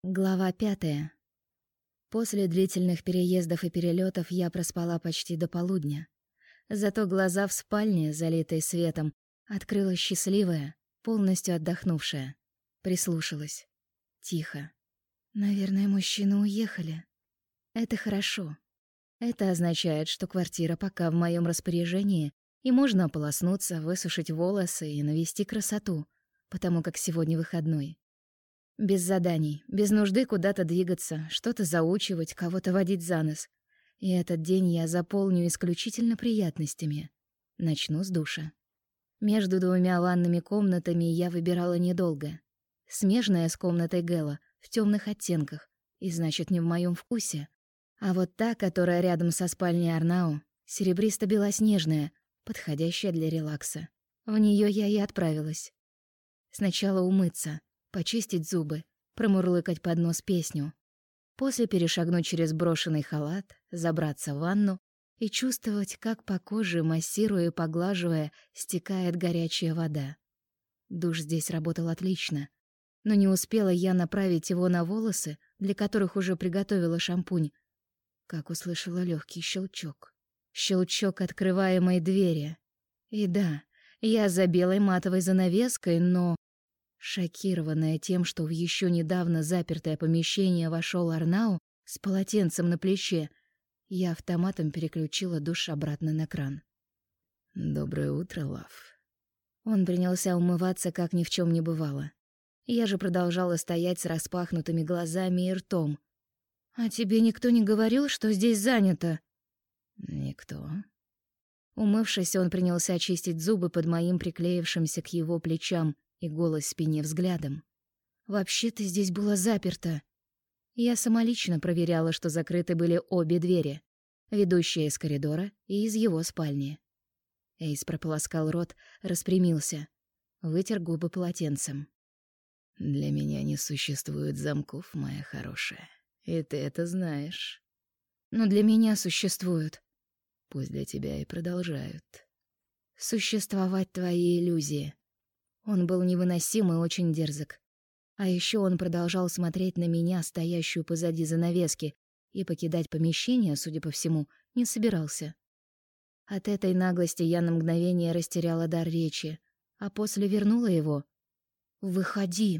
Глава 5. После длительных переездов и перелетов я проспала почти до полудня. Зато глаза в спальне, залитой светом, открыла счастливая, полностью отдохнувшая. Прислушалась. Тихо. Наверное, мужчины уехали. Это хорошо. Это означает, что квартира пока в моем распоряжении, и можно ополоснуться, высушить волосы и навести красоту, потому как сегодня выходной. Без заданий, без нужды куда-то двигаться, что-то заучивать, кого-то водить за нос. И этот день я заполню исключительно приятностями. Начну с душа. Между двумя ванными комнатами я выбирала недолго. Смежная с комнатой Гэла, в темных оттенках, и значит, не в моем вкусе. А вот та, которая рядом со спальней Арнау, серебристо-белоснежная, подходящая для релакса. В нее я и отправилась. Сначала умыться, почистить зубы, промурлыкать под нос песню. После перешагнуть через брошенный халат, забраться в ванну и чувствовать, как по коже, массируя и поглаживая, стекает горячая вода. Душ здесь работал отлично, но не успела я направить его на волосы, для которых уже приготовила шампунь, как услышала легкий щелчок. Щелчок открываемой двери. И да, я за белой матовой занавеской, но... Шокированная тем, что в еще недавно запертое помещение вошел Арнау с полотенцем на плече, я автоматом переключила душ обратно на кран. «Доброе утро, Лав». Он принялся умываться, как ни в чем не бывало. Я же продолжала стоять с распахнутыми глазами и ртом. «А тебе никто не говорил, что здесь занято?» «Никто». Умывшись, он принялся чистить зубы под моим приклеившимся к его плечам и голой спине взглядом. «Вообще-то здесь было заперто». Я самолично проверяла, что закрыты были обе двери, ведущая из коридора и из его спальни. Эйс прополоскал рот, распрямился, вытер губы полотенцем. «Для меня не существует замков, моя хорошая, и ты это знаешь». «Но для меня существуют». «Пусть для тебя и продолжают». «Существовать твои иллюзии». Он был невыносим и очень дерзок. А еще он продолжал смотреть на меня, стоящую позади занавески, и покидать помещение, судя по всему, не собирался. От этой наглости я на мгновение растеряла дар речи, а после вернула его. «Выходи!»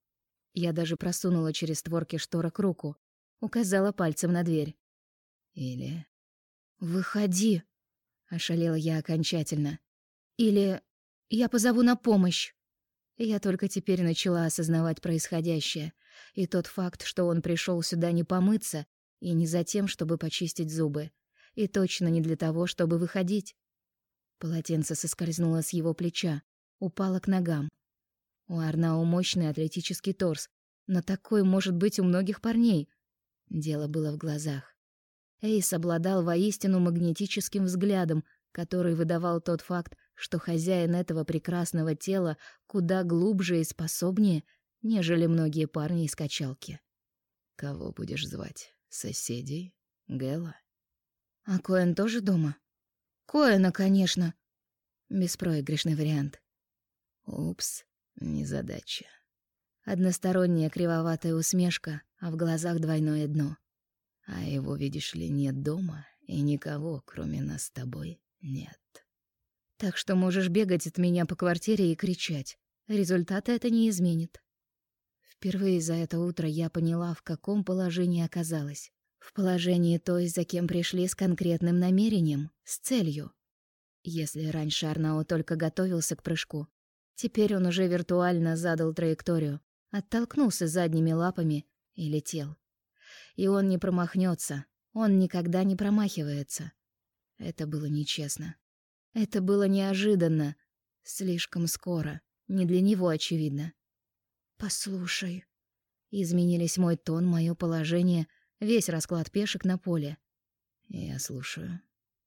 Я даже просунула через створки шторок руку, указала пальцем на дверь. «Или...» «Выходи!» — ошалела я окончательно. «Или я позову на помощь!» Я только теперь начала осознавать происходящее, и тот факт, что он пришел сюда не помыться и не за тем, чтобы почистить зубы, и точно не для того, чтобы выходить. Полотенце соскользнуло с его плеча, упало к ногам. У Арнау мощный атлетический торс, но такой может быть у многих парней. Дело было в глазах. Эйс обладал воистину магнетическим взглядом, который выдавал тот факт, что хозяин этого прекрасного тела куда глубже и способнее, нежели многие парни из качалки. «Кого будешь звать? Соседей? Гэла?» «А Коэн тоже дома?» «Коэна, конечно!» Беспроигрышный вариант. «Упс, незадача». Односторонняя кривоватая усмешка, а в глазах двойное дно. «А его, видишь ли, нет дома, и никого, кроме нас с тобой, нет». Так что можешь бегать от меня по квартире и кричать. Результата это не изменит. Впервые за это утро я поняла, в каком положении оказалась. В положении той, за кем пришли с конкретным намерением, с целью. Если раньше Арнау только готовился к прыжку, теперь он уже виртуально задал траекторию, оттолкнулся задними лапами и летел. И он не промахнется, он никогда не промахивается. Это было нечестно. Это было неожиданно, слишком скоро, не для него, очевидно. «Послушай». Изменились мой тон, мое положение, весь расклад пешек на поле. «Я слушаю».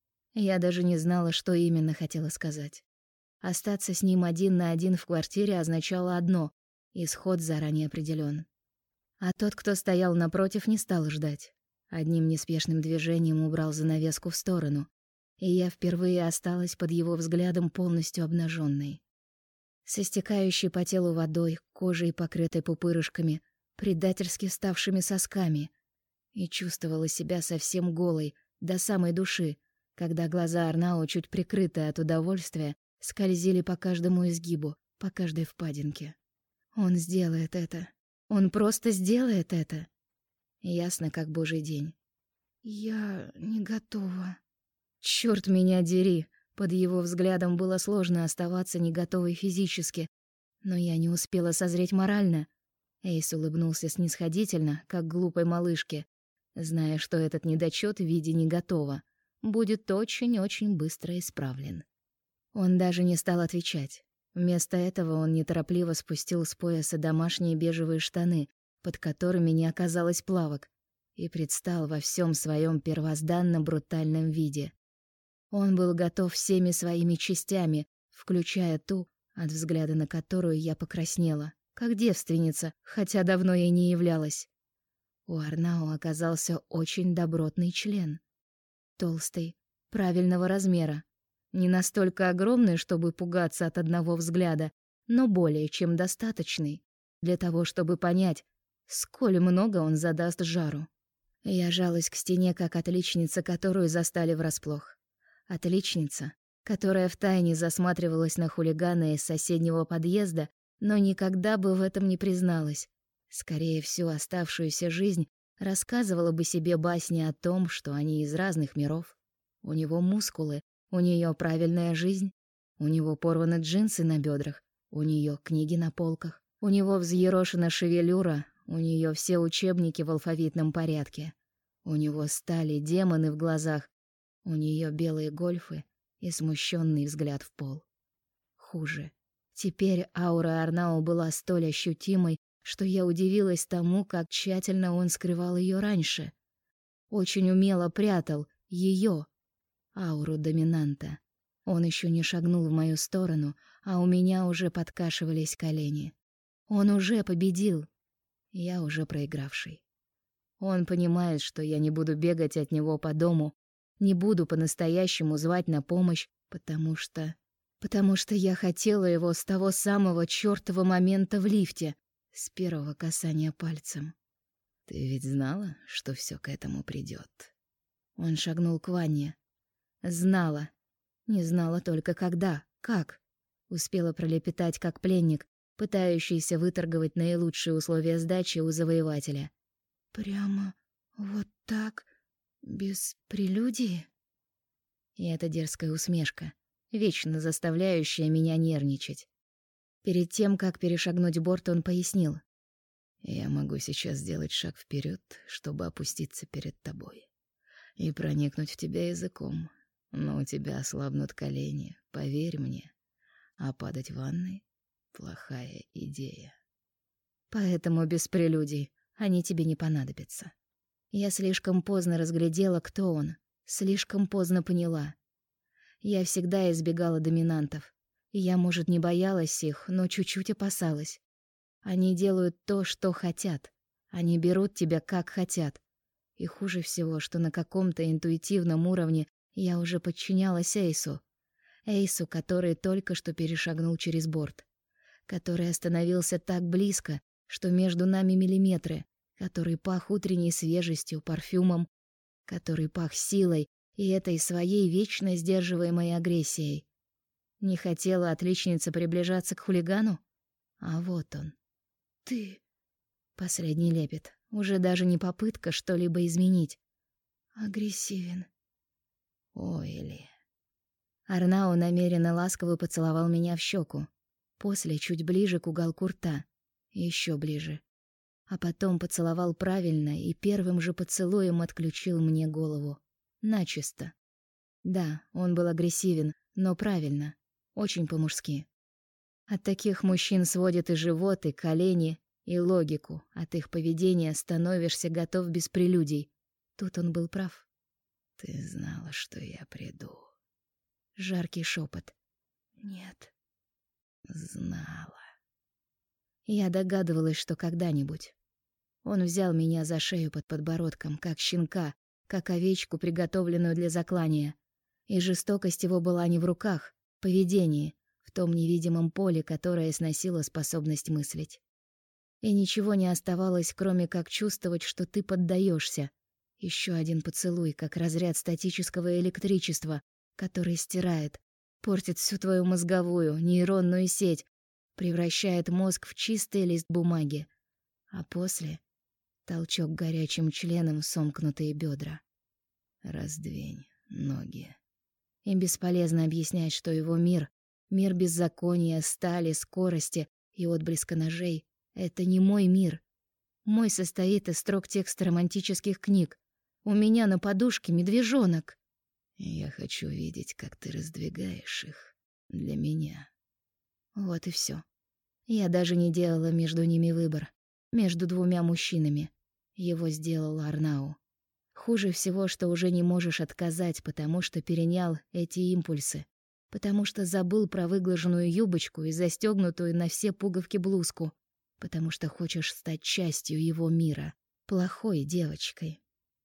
Я даже не знала, что именно хотела сказать. Остаться с ним один на один в квартире означало одно — исход заранее определен. А тот, кто стоял напротив, не стал ждать. Одним неспешным движением убрал занавеску в сторону, и я впервые осталась под его взглядом полностью обнаженной. С истекающей по телу водой, кожей, покрытой пупырышками, предательски ставшими сосками, и чувствовала себя совсем голой, до самой души, когда глаза Арнао, чуть прикрытые от удовольствия, скользили по каждому изгибу, по каждой впадинке. Он сделает это. Он просто сделает это. Ясно, как божий день. Я не готова. Чёрт меня дери! Под его взглядом было сложно оставаться не готовой физически, но я не успела созреть морально. Эйс улыбнулся снисходительно, как глупой малышке, зная, что этот недочёт в виде «не готова» будет очень-очень быстро исправлен. Он даже не стал отвечать. Вместо этого он неторопливо спустил с пояса домашние бежевые штаны, под которыми не оказалось плавок, и предстал во всем своем первозданно-брутальном виде. Он был готов всеми своими частями, включая ту, от взгляда на которую я покраснела, как девственница, хотя давно ей не являлась. У Арнао оказался очень добротный член. Толстый, правильного размера. Не настолько огромный, чтобы пугаться от одного взгляда, но более чем достаточный для того, чтобы понять, сколь много он задаст жару. Я жалась к стене, как отличница, которую застали врасплох. Отличница, которая втайне засматривалась на хулигана из соседнего подъезда, но никогда бы в этом не призналась. Скорее, всю оставшуюся жизнь рассказывала бы себе басни о том, что они из разных миров. У него мускулы, у нее правильная жизнь, у него порваны джинсы на бедрах, у нее книги на полках, у него взъерошена шевелюра, у нее все учебники в алфавитном порядке, у него стали демоны в глазах, у нее белые гольфы и смущенный взгляд в пол. Хуже. Теперь аура Арнао была столь ощутимой, что я удивилась тому, как тщательно он скрывал ее раньше. Очень умело прятал ее, ауру доминанта. Он еще не шагнул в мою сторону, а у меня уже подкашивались колени. Он уже победил. Я уже проигравший. Он понимает, что я не буду бегать от него по дому, не буду по-настоящему звать на помощь, потому что я хотела его с того самого чёртова момента в лифте, с первого касания пальцем. Ты ведь знала, что все к этому придет? Он шагнул к ванне. Знала. Не знала только когда, как. Успела пролепетать, как пленник, пытающийся выторговать наилучшие условия сдачи у завоевателя. Прямо вот так, без прелюдии? И эта дерзкая усмешка, вечно заставляющая меня нервничать. Перед тем, как перешагнуть борт, он пояснил. Я могу сейчас сделать шаг вперед, чтобы опуститься перед тобой и проникнуть в тебя языком, но у тебя ослабнут колени, поверь мне, а падать в ванной — плохая идея. Поэтому без прелюдий они тебе не понадобятся. Я слишком поздно разглядела, кто он, слишком поздно поняла. Я всегда избегала доминантов. Я, может, не боялась их, но чуть-чуть опасалась. Они делают то, что хотят. Они берут тебя, как хотят. И хуже всего, что на каком-то интуитивном уровне я уже подчинялась Эйсу. Эйсу, который только что перешагнул через борт. Который остановился так близко, что между нами миллиметры. Который пах утренней свежестью, парфюмом. Который пах силой и этой своей вечно сдерживаемой агрессией. Не хотела отличница приближаться к хулигану? А вот он. Ты... Последний лепет. Уже даже не попытка что-либо изменить. Агрессивен. Ой, Ли. Арнао намеренно ласково поцеловал меня в щеку. После чуть ближе к уголку рта. Еще ближе. А потом поцеловал правильно и первым же поцелуем отключил мне голову. Начисто. Да, он был агрессивен, но правильно. Очень по-мужски. От таких мужчин сводит и живот, и колени, и логику. От их поведения становишься готов без прелюдий. Тут он был прав. Ты знала, что я приду. Жаркий шепот. Нет. Знала. Я догадывалась, что когда-нибудь. Он взял меня за шею под подбородком, как щенка, как овечку, приготовленную для заклания. И жестокость его была не в руках, в поведении, в том невидимом поле, которое сносило способность мыслить. И ничего не оставалось, кроме как чувствовать, что ты поддаешься. Еще один поцелуй, как разряд статического электричества, который стирает, портит всю твою мозговую, нейронную сеть, превращает мозг в чистый лист бумаги. А после — толчок горячим членом в сомкнутые бедра. Раздвинь ноги. И бесполезно объяснять, что его мир беззакония, стали, скорости и отблеска ножей — это не мой мир. Мой состоит из строк текста романтических книг. У меня на подушке медвежонок. Я хочу видеть, как ты раздвигаешь их для меня. Вот и все. Я даже не делала между ними выбор. Между двумя мужчинами. Его сделал Арнау. Хуже всего, что уже не можешь отказать, потому что перенял эти импульсы. Потому что забыл про выглаженную юбочку и застегнутую на все пуговки блузку. Потому что хочешь стать частью его мира. Плохой девочкой.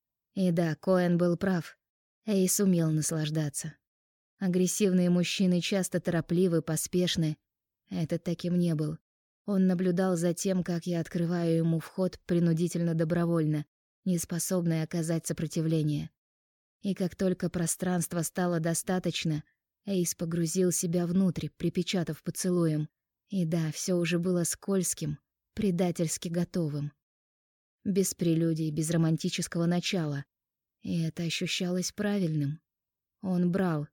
И да, Коэн был прав. Эйс умел наслаждаться. Агрессивные мужчины часто торопливы, поспешны. Этот таким не был. Он наблюдал за тем, как я открываю ему вход принудительно-добровольно, неспособный оказать сопротивление. И как только пространства стало достаточно, Эйс погрузил себя внутрь, припечатав поцелуем. И да, все уже было скользким, предательски готовым. Без прелюдий, без романтического начала. И это ощущалось правильным. Он брал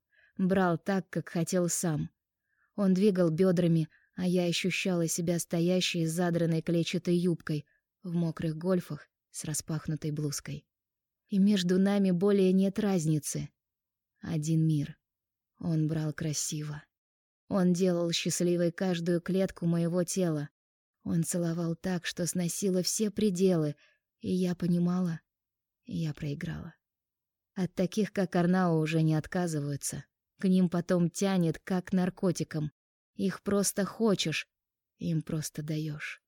так, как хотел сам. Он двигал бедрами, а я ощущала себя стоящей с задранной клетчатой юбкой, в мокрых гольфах с распахнутой блузкой. И между нами более нет разницы. Один мир. Он брал красиво. Он делал счастливой каждую клетку моего тела. Он целовал так, что сносило все пределы, и я понимала, я проиграла. От таких, как Арнау, уже не отказываются. К ним потом тянет, как к наркотикам. Их просто хочешь, им просто даешь.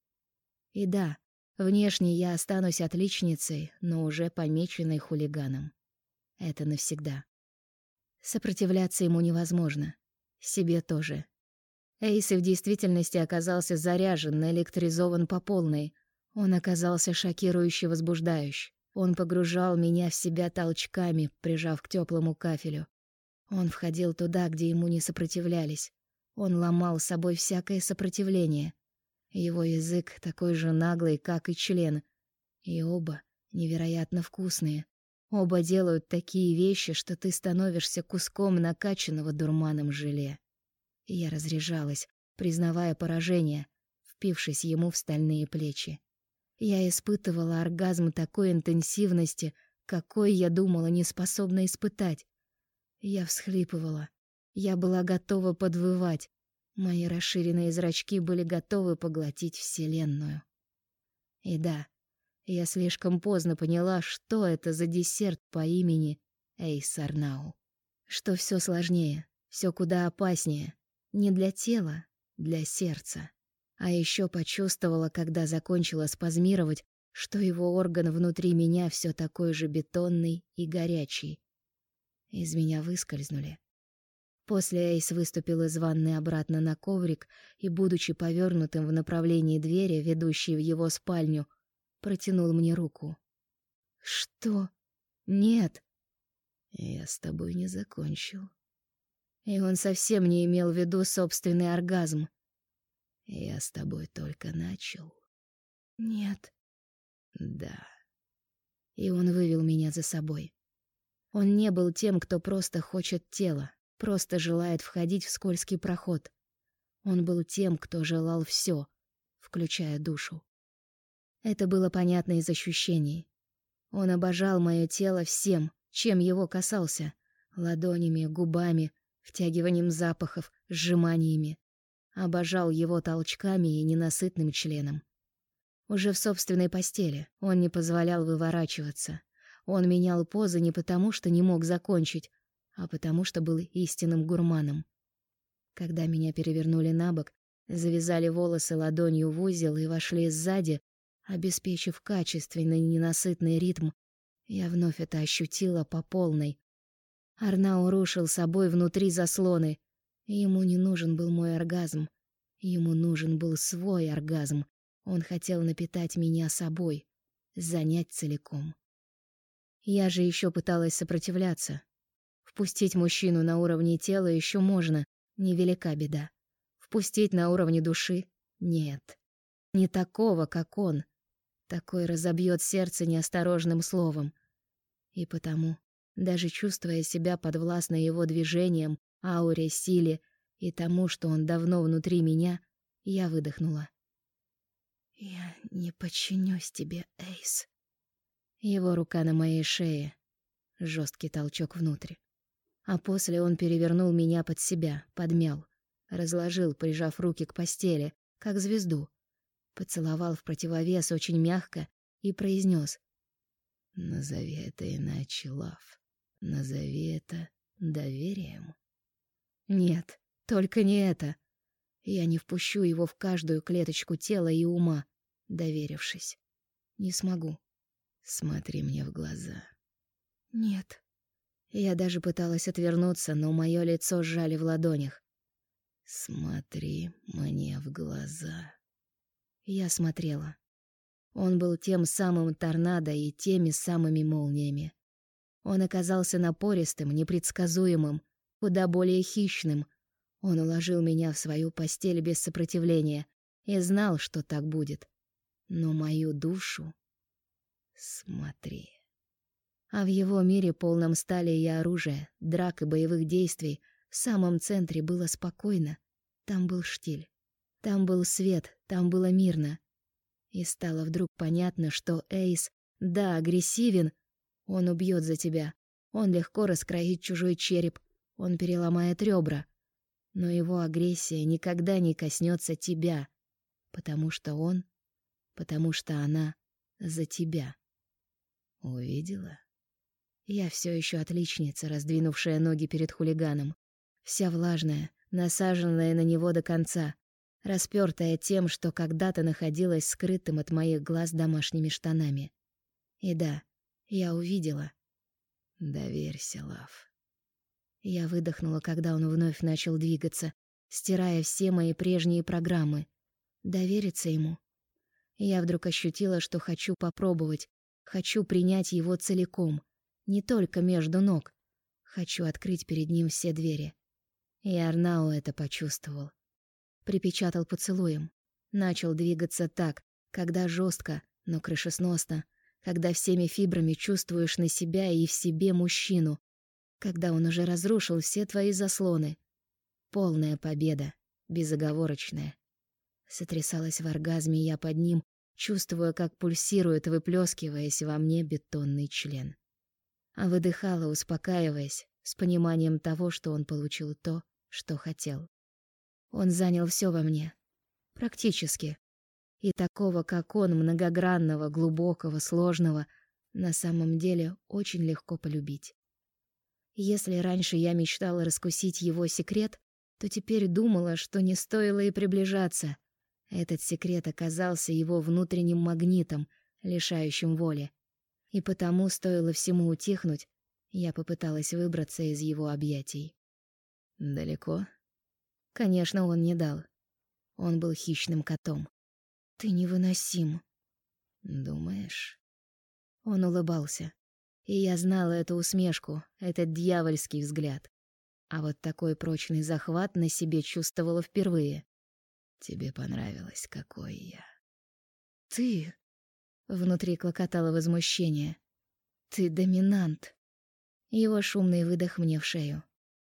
И да, внешне я останусь отличницей, но уже помеченной хулиганом. Это навсегда. Сопротивляться ему невозможно. Себе тоже. Эйс и в действительности оказался заряжен, наэлектризован по полной. Он оказался шокирующе возбуждающий. Он погружал меня в себя толчками, прижав к теплому кафелю. Он входил туда, где ему не сопротивлялись. Он ломал собой всякое сопротивление. Его язык такой же наглый, как и член. И оба невероятно вкусные. Оба делают такие вещи, что ты становишься куском накачанного дурманом желе. И я разряжалась, признавая поражение, впившись ему в стальные плечи. Я испытывала оргазм такой интенсивности, какой, я думала, не способна испытать. Я всхлипывала. Я была готова подвывать. Мои расширенные зрачки были готовы поглотить вселенную. И да, я слишком поздно поняла, что это за десерт по имени Эйс Арнау. Что все сложнее, все куда опаснее. Не для тела, для сердца. А еще почувствовала, когда закончила спазмировать, что его орган внутри меня все такой же бетонный и горячий. Из меня выскользнули. После Эйс выступил из ванны обратно на коврик и, будучи повернутым в направлении двери, ведущей в его спальню, протянул мне руку. «Что? Нет!» «Я с тобой не закончил». И он совсем не имел в виду собственный оргазм. «Я с тобой только начал». «Нет». «Да». И он вывел меня за собой. Он не был тем, кто просто хочет тела, просто желает входить в скользкий проход. Он был тем, кто желал все, включая душу. Это было понятно из ощущений. Он обожал мое тело всем, чем его касался: ладонями, губами, втягиванием запахов, сжиманиями. Обожал его толчками и ненасытным членом. Уже в собственной постели он не позволял выворачиваться. Он менял позы не потому, что не мог закончить, а потому, что был истинным гурманом. Когда меня перевернули на бок, завязали волосы ладонью в узел и вошли сзади, обеспечив качественный ненасытный ритм, я вновь это ощутила по полной. Арнау рушил собой внутри заслоны. Ему не нужен был мой оргазм. Ему нужен был свой оргазм. Он хотел напитать меня собой, занять целиком. Я же еще пыталась сопротивляться. Впустить мужчину на уровне тела еще можно, невелика беда. Впустить на уровне души — нет. Не такого, как он. Такой разобьет сердце неосторожным словом. И потому, даже чувствуя себя подвластной его движениям, ауре, силе и тому, что он давно внутри меня, я выдохнула. «Я не подчинюсь тебе, Эйс». Его рука на моей шее. Жесткий толчок внутрь. А после он перевернул меня под себя, подмял. Разложил, прижав руки к постели, как звезду. Поцеловал в противовес очень мягко и произнес: «Назови это иначе, Лав. Назови это доверием». Нет, только не это. Я не впущу его в каждую клеточку тела и ума, доверившись. Не смогу. Смотри мне в глаза. Нет. Я даже пыталась отвернуться, но мое лицо сжали в ладонях. Смотри мне в глаза. Я смотрела. Он был тем самым торнадо и теми самыми молниями. Он оказался напористым, непредсказуемым, куда более хищным. Он уложил меня в свою постель без сопротивления и знал, что так будет. Но мою душу... Смотри. А в его мире, полном стали и оружия, драк и боевых действий, в самом центре было спокойно. Там был штиль. Там был свет, там было мирно. И стало вдруг понятно, что Эйс, да, агрессивен. Он убьет за тебя. Он легко раскроит чужой череп. Он переломает ребра. Но его агрессия никогда не коснется тебя. Потому что она за тебя. Увидела? Я все еще отличница, раздвинувшая ноги перед хулиганом. Вся влажная, насаженная на него до конца. Распёртая тем, что когда-то находилась скрытым от моих глаз домашними штанами. И да, я увидела. Доверься, Лав. Я выдохнула, когда он вновь начал двигаться, стирая все мои прежние программы. Довериться ему. Я вдруг ощутила, что хочу попробовать, хочу принять его целиком, не только между ног. Хочу открыть перед ним все двери. И Арнау это почувствовал. Припечатал поцелуем. Начал двигаться так, когда жестко, но крышесносно, когда всеми фибрами чувствуешь на себя и в себе мужчину, когда он уже разрушил все твои заслоны. Полная победа, безоговорочная. Сотрясалась в оргазме я под ним, чувствуя, как пульсирует, выплескиваясь во мне бетонный член. А выдыхала, успокаиваясь, с пониманием того, что он получил то, что хотел. Он занял все во мне. Практически. И такого, как он, многогранного, глубокого, сложного, на самом деле очень легко полюбить. Если раньше я мечтала раскусить его секрет, то теперь думала, что не стоило и приближаться. Этот секрет оказался его внутренним магнитом, лишающим воли. И потому, стоило всему утихнуть, я попыталась выбраться из его объятий. Далеко? Конечно, он не дал. Он был хищным котом. «Ты невыносим». Думаешь? Он улыбался. И я знала эту усмешку, этот дьявольский взгляд. А вот такой прочный захват на себе чувствовала впервые. Тебе понравилось, какой я. «Ты...» — внутри клокотало возмущение. «Ты доминант». Его шумный выдох мне в шею.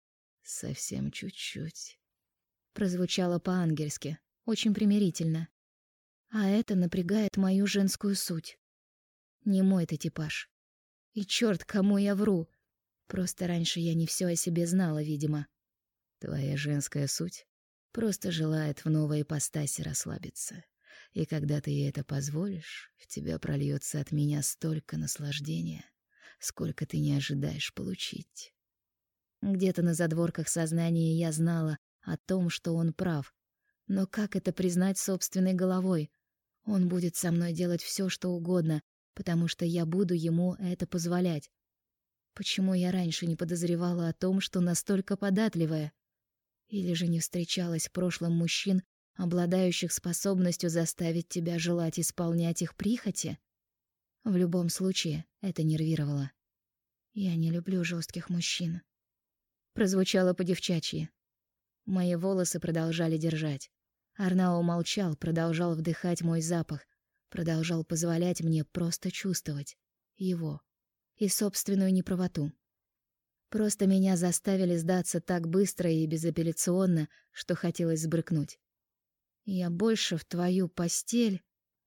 Совсем чуть-чуть. Прозвучало по-ангельски, очень примирительно. А это напрягает мою женскую суть. Не мой ты типаж. И чёрт, кому я вру. Просто раньше я не всё о себе знала, видимо. Твоя женская суть просто желает в новой ипостаси расслабиться. И когда ты ей это позволишь, в тебя прольётся от меня столько наслаждения, сколько ты не ожидаешь получить. Где-то на задворках сознания я знала о том, что он прав. Но как это признать собственной головой? Он будет со мной делать всё, что угодно, потому что я буду ему это позволять. Почему я раньше не подозревала о том, что настолько податливая? Или же не встречалась в прошлом мужчин, обладающих способностью заставить тебя желать исполнять их прихоти? В любом случае, это нервировало. «Я не люблю жестких мужчин», — прозвучало по-девчачьи. Мои волосы продолжали держать. Арнао молчал, продолжал вдыхать мой запах, продолжал позволять мне просто чувствовать его и собственную неправоту. Просто меня заставили сдаться так быстро и безапелляционно, что хотелось сбрыкнуть. «Я больше в твою постель...»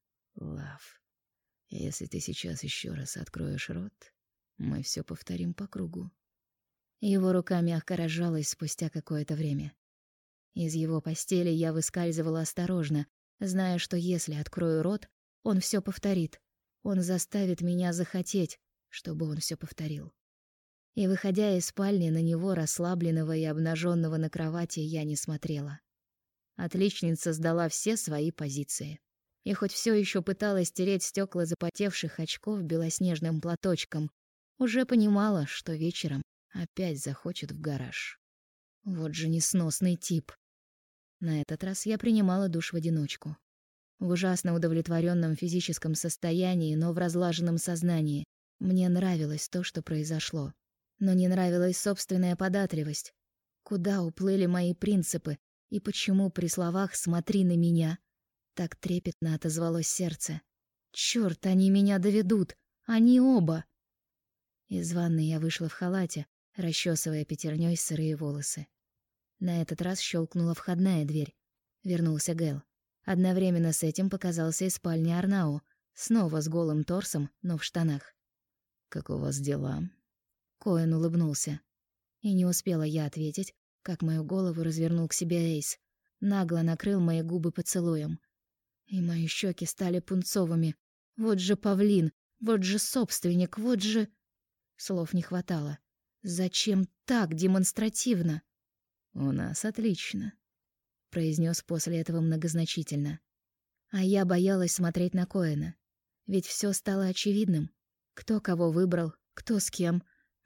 Лав, если ты сейчас еще раз откроешь рот, мы все повторим по кругу. Его рука мягко разжалась спустя какое-то время. Из его постели я выскальзывала осторожно, зная, что если открою рот, он все повторит. Он заставит меня захотеть, чтобы он все повторил. И, выходя из спальни, на него, расслабленного и обнаженного на кровати, я не смотрела. Отличница сдала все свои позиции. И хоть все еще пыталась тереть стекла запотевших очков белоснежным платочком, уже понимала, что вечером опять захочет в гараж. Вот же несносный тип. На этот раз я принимала душ в одиночку. В ужасно удовлетворенном физическом состоянии, но в разлаженном сознании. Мне нравилось то, что произошло. Но не нравилась собственная податливость. Куда уплыли мои принципы, и почему при словах «смотри на меня» так трепетно отозвалось сердце. Чёрт, они меня доведут! Они оба! Из ванны я вышла в халате, расчесывая пятерней сырые волосы. На этот раз щелкнула входная дверь. Вернулся Гэл. Одновременно с этим показался из спальни Арнао, снова с голым торсом, но в штанах. «Как у вас дела?» Коэн улыбнулся. И не успела я ответить, как мою голову развернул к себе Эйс. Нагло накрыл мои губы поцелуем. И мои щеки стали пунцовыми. Вот же павлин, вот же собственник, вот же... Слов не хватало. Зачем так демонстративно? «У нас отлично», — произнес после этого многозначительно. А я боялась смотреть на Коэна. Ведь все стало очевидным. Кто кого выбрал, кто с кем.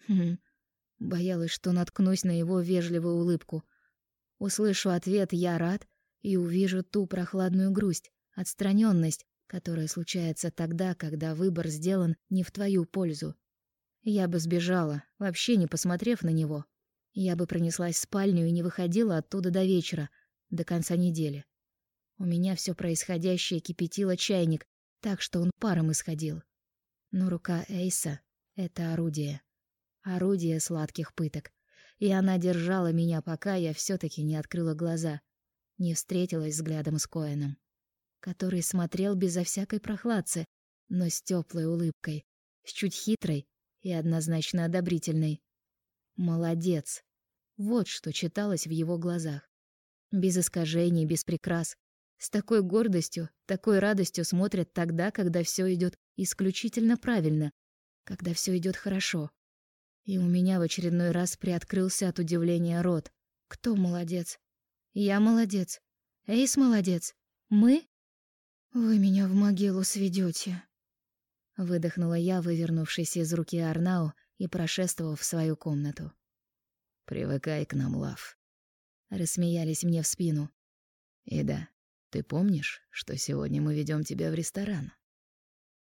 Боялась, что наткнусь на его вежливую улыбку. Услышу ответ «я рад» и увижу ту прохладную грусть, отстраненность, которая случается тогда, когда выбор сделан не в твою пользу. Я бы сбежала, вообще не посмотрев на него. Я бы пронеслась в спальню и не выходила оттуда до вечера, до конца недели. У меня все происходящее кипятило чайник, так что он паром исходил. Но рука Эйса — это орудие. Орудие сладких пыток. И она держала меня, пока я все-таки не открыла глаза, не встретилась взглядом с Коэном, который смотрел безо всякой прохладцы, но с теплой улыбкой, с чуть хитрой и однозначно одобрительной. Молодец. Вот что читалось в его глазах. Без искажений, без прикрас. С такой гордостью, такой радостью смотрят тогда, когда все идет исключительно правильно, когда все идет хорошо. И у меня в очередной раз приоткрылся от удивления рот. Кто молодец? Я молодец. Эйс молодец. Мы? Вы меня в могилу сведете. Выдохнула я, вывернувшись из руки Арнао и прошествовав в свою комнату. «Привыкай к нам, Лав». Рассмеялись мне в спину. «И да, ты помнишь, что сегодня мы ведем тебя в ресторан?»